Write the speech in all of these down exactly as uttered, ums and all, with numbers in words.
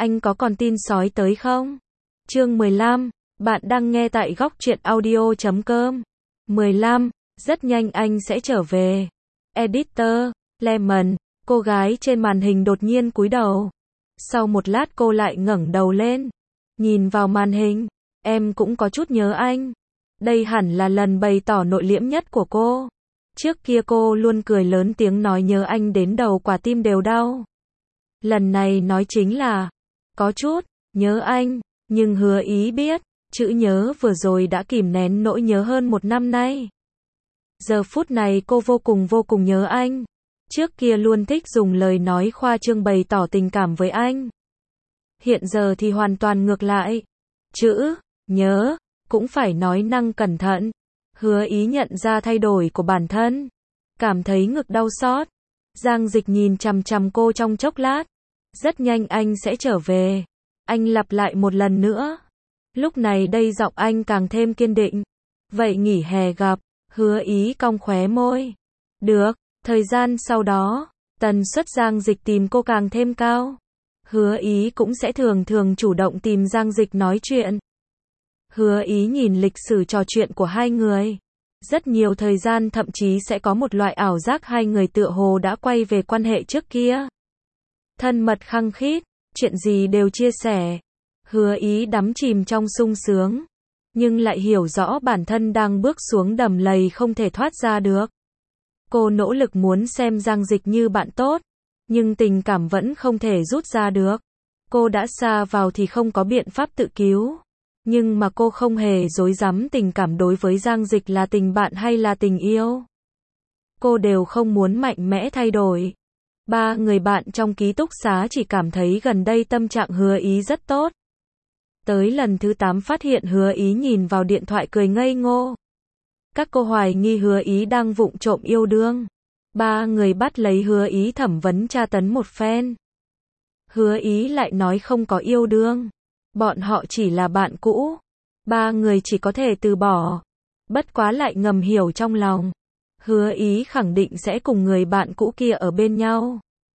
anh có còn tin sói tới không? Chương mười lăm, bạn đang nghe tại góc truyện audio chấm com. mười lăm, rất nhanh anh sẽ trở về. Editor, Lemon, cô gái trên màn hình đột nhiên cúi đầu. Sau một lát cô lại ngẩng đầu lên, nhìn vào màn hình. Em cũng có chút nhớ anh. Đây hẳn là lần bày tỏ nội liễm nhất của cô. Trước kia cô luôn cười lớn tiếng nói nhớ anh đến đầu quả tim đều đau. Lần này nói chính là, có chút, nhớ anh, nhưng Hứa Ý biết, chữ nhớ vừa rồi đã kìm nén nỗi nhớ hơn một năm nay. Giờ phút này cô vô cùng vô cùng nhớ anh. Trước kia luôn thích dùng lời nói khoa trương bày tỏ tình cảm với anh. Hiện giờ thì hoàn toàn ngược lại. Chữ, nhớ, cũng phải nói năng cẩn thận. Hứa Ý nhận ra thay đổi của bản thân. Cảm thấy ngực đau xót. Giang Dịch nhìn chằm chằm cô trong chốc lát. Rất nhanh anh sẽ trở về. Anh lặp lại một lần nữa. Lúc này đây giọng anh càng thêm kiên định. Vậy nghỉ hè gặp. Hứa Ý cong khóe môi. Được. Thời gian sau đó, tần suất Giang Dịch tìm cô càng thêm cao. Hứa Ý cũng sẽ thường thường chủ động tìm Giang Dịch nói chuyện. Hứa Ý nhìn lịch sử trò chuyện của hai người. Rất nhiều thời gian thậm chí sẽ có một loại ảo giác hai người tựa hồ đã quay về quan hệ trước kia. Thân mật khăng khít, chuyện gì đều chia sẻ. Hứa Ý đắm chìm trong sung sướng, nhưng lại hiểu rõ bản thân đang bước xuống đầm lầy không thể thoát ra được. Cô nỗ lực muốn xem Giang Dịch như bạn tốt, nhưng tình cảm vẫn không thể rút ra được. Cô đã sa vào thì không có biện pháp tự cứu. Nhưng mà cô không hề dối dám tình cảm đối với Giang Dịch là tình bạn hay là tình yêu. Cô đều không muốn mạnh mẽ thay đổi. Ba người bạn trong ký túc xá chỉ cảm thấy gần đây tâm trạng Hứa Ý rất tốt. Tới lần thứ tám phát hiện Hứa Ý nhìn vào điện thoại cười ngây ngô. Các cô hoài nghi Hứa Ý đang vụng trộm yêu đương. Ba người bắt lấy Hứa Ý thẩm vấn tra tấn một phen. Hứa Ý lại nói không có yêu đương. Bọn họ chỉ là bạn cũ. Ba người chỉ có thể từ bỏ. Bất quá lại ngầm hiểu trong lòng. Hứa Ý khẳng định sẽ cùng người bạn cũ kia ở bên nhau.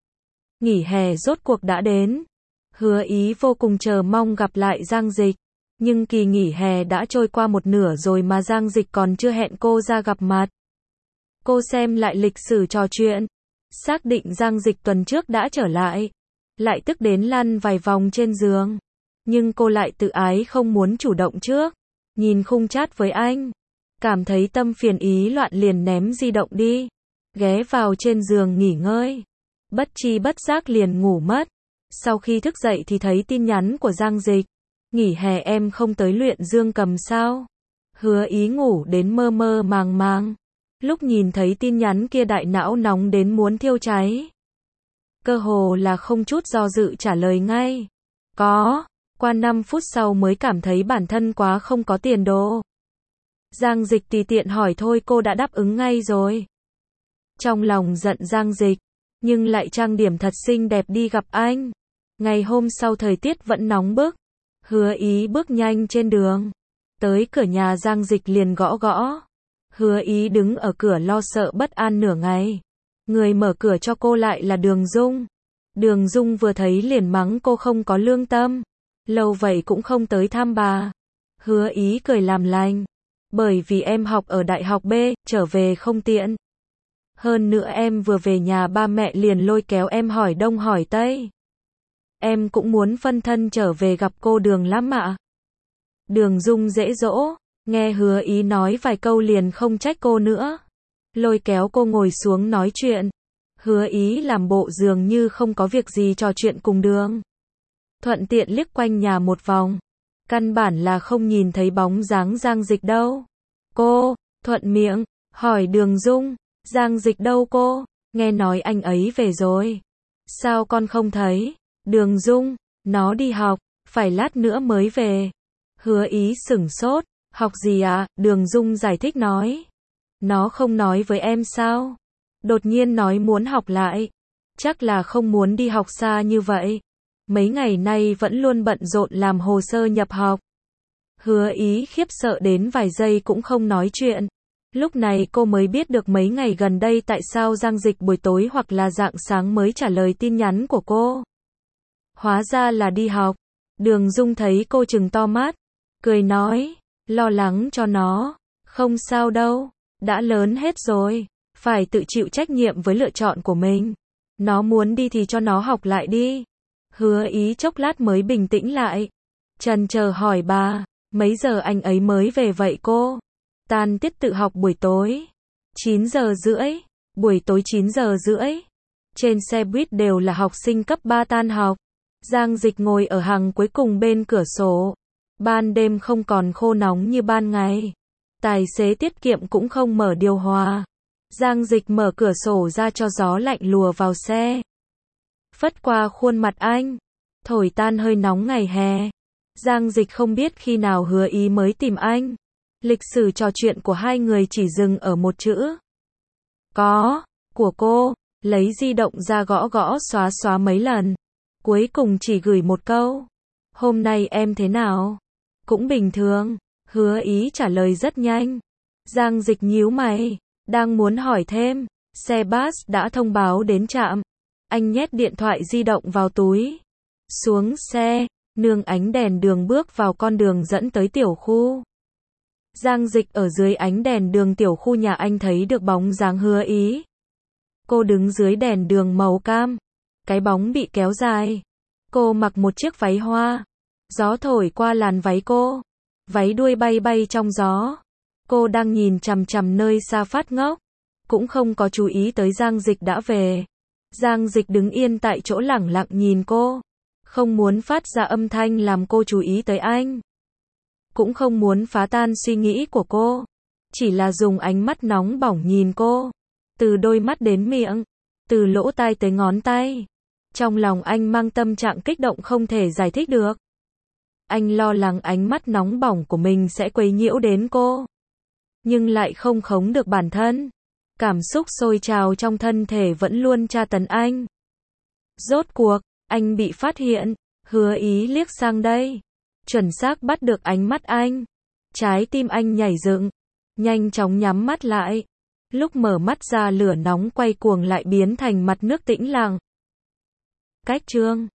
Nghỉ hè rốt cuộc đã đến. Hứa Ý vô cùng chờ mong gặp lại Giang Dịch. Nhưng kỳ nghỉ hè đã trôi qua một nửa rồi mà Giang Dịch còn chưa hẹn cô ra gặp mặt. Cô xem lại lịch sử trò chuyện. Xác định Giang Dịch tuần trước đã trở lại. Lại tức đến lăn vài vòng trên giường. Nhưng cô lại tự ái không muốn chủ động trước. Nhìn khung chat với anh. Cảm thấy tâm phiền ý loạn liền ném di động đi. Ghé vào trên giường nghỉ ngơi. Bất chi bất giác liền ngủ mất. Sau khi thức dậy thì thấy tin nhắn của Giang Dịch. Nghỉ hè em không tới luyện dương cầm sao? Hứa Ý ngủ đến mơ mơ màng màng. Lúc nhìn thấy tin nhắn kia đại não nóng đến muốn thiêu cháy. Cơ hồ là không chút do dự trả lời ngay. Có. Qua năm phút sau mới cảm thấy bản thân quá không có tiền đồ. Giang Dịch tùy tiện hỏi thôi cô đã đáp ứng ngay rồi. Trong lòng giận Giang Dịch, nhưng lại trang điểm thật xinh đẹp đi gặp anh. Ngày hôm sau thời tiết vẫn nóng bức. Hứa Ý bước nhanh trên đường. Tới cửa nhà Giang Dịch liền gõ gõ. Hứa Ý đứng ở cửa lo sợ bất an nửa ngày. Người mở cửa cho cô lại là Đường Dung. Đường Dung vừa thấy liền mắng cô không có lương tâm. Lâu vậy cũng không tới thăm bà. Hứa Ý cười làm lành. Bởi vì em học ở đại học B, trở về không tiện. Hơn nữa em vừa về nhà ba mẹ liền lôi kéo em hỏi đông hỏi tây. Em cũng muốn phân thân trở về gặp cô Đường lắm ạ. Đường Dung dễ dỗ, nghe Hứa Ý nói vài câu liền không trách cô nữa. Lôi kéo cô ngồi xuống nói chuyện. Hứa Ý làm bộ dường như không có việc gì trò chuyện cùng Đường. Thuận tiện liếc quanh nhà một vòng. Căn bản là không nhìn thấy bóng dáng Giang Dịch đâu. Cô, thuận miệng, hỏi Đường Dung, Giang Dịch đâu cô? Nghe nói anh ấy về rồi. Sao con không thấy? Đường Dung, nó đi học, phải lát nữa mới về. Hứa Ý sửng sốt, học gì ạ? Đường Dung giải thích nói. Nó không nói với em sao? Đột nhiên nói muốn học lại. Chắc là không muốn đi học xa như vậy. Mấy ngày nay vẫn luôn bận rộn làm hồ sơ nhập học. Hứa Ý khiếp sợ đến vài giây cũng không nói chuyện. Lúc này cô mới biết được mấy ngày gần đây tại sao Giang Dịch buổi tối hoặc là rạng sáng mới trả lời tin nhắn của cô. Hóa ra là đi học. Đường Dung thấy cô trừng to mắt, cười nói, lo lắng cho nó. Không sao đâu, đã lớn hết rồi, phải tự chịu trách nhiệm với lựa chọn của mình. Nó muốn đi thì cho nó học lại đi. Hứa Ý chốc lát mới bình tĩnh lại. Chần chờ hỏi bà, mấy giờ anh ấy mới về vậy cô? Tan tiết tự học buổi tối. chín giờ rưỡi. Buổi tối chín giờ rưỡi. Trên xe buýt đều là học sinh cấp ba tan học. Giang Dịch ngồi ở hàng cuối cùng bên cửa sổ. Ban đêm không còn khô nóng như ban ngày. Tài xế tiết kiệm cũng không mở điều hòa. Giang Dịch mở cửa sổ ra cho gió lạnh lùa vào xe. Phất qua khuôn mặt anh. Thổi tan hơi nóng ngày hè. Giang Dịch không biết khi nào Hứa Ý mới tìm anh. Lịch sử trò chuyện của hai người chỉ dừng ở một chữ. Có, của cô, lấy di động ra gõ gõ xóa xóa mấy lần. Cuối cùng chỉ gửi một câu. Hôm nay em thế nào? Cũng bình thường. Hứa Ý trả lời rất nhanh. Giang Dịch nhíu mày, đang muốn hỏi thêm. Xe bus đã thông báo đến trạm. Anh nhét điện thoại di động vào túi. Xuống xe, nương ánh đèn đường bước vào con đường dẫn tới tiểu khu. Giang Dịch ở dưới ánh đèn đường tiểu khu nhà anh thấy được bóng dáng Hứa Ý. Cô đứng dưới đèn đường màu cam. Cái bóng bị kéo dài. Cô mặc một chiếc váy hoa. Gió thổi qua làn váy cô. Váy đuôi bay bay trong gió. Cô đang nhìn chằm chằm nơi xa phát ngốc. Cũng không có chú ý tới Giang Dịch đã về. Giang Dịch đứng yên tại chỗ lẳng lặng nhìn cô. Không muốn phát ra âm thanh làm cô chú ý tới anh. Cũng không muốn phá tan suy nghĩ của cô. Chỉ là dùng ánh mắt nóng bỏng nhìn cô. Từ đôi mắt đến miệng. Từ lỗ tai tới ngón tay. Trong lòng anh mang tâm trạng kích động không thể giải thích được. Anh lo lắng ánh mắt nóng bỏng của mình sẽ quấy nhiễu đến cô. Nhưng lại không khống được bản thân. Cảm xúc sôi trào trong thân thể vẫn luôn tra tấn anh. Rốt cuộc, anh bị phát hiện. Hứa Ý liếc sang đây. Chuẩn xác bắt được ánh mắt anh. Trái tim anh nhảy dựng. Nhanh chóng nhắm mắt lại. Lúc mở mắt ra lửa nóng quay cuồng lại biến thành mặt nước tĩnh lặng. Cách chương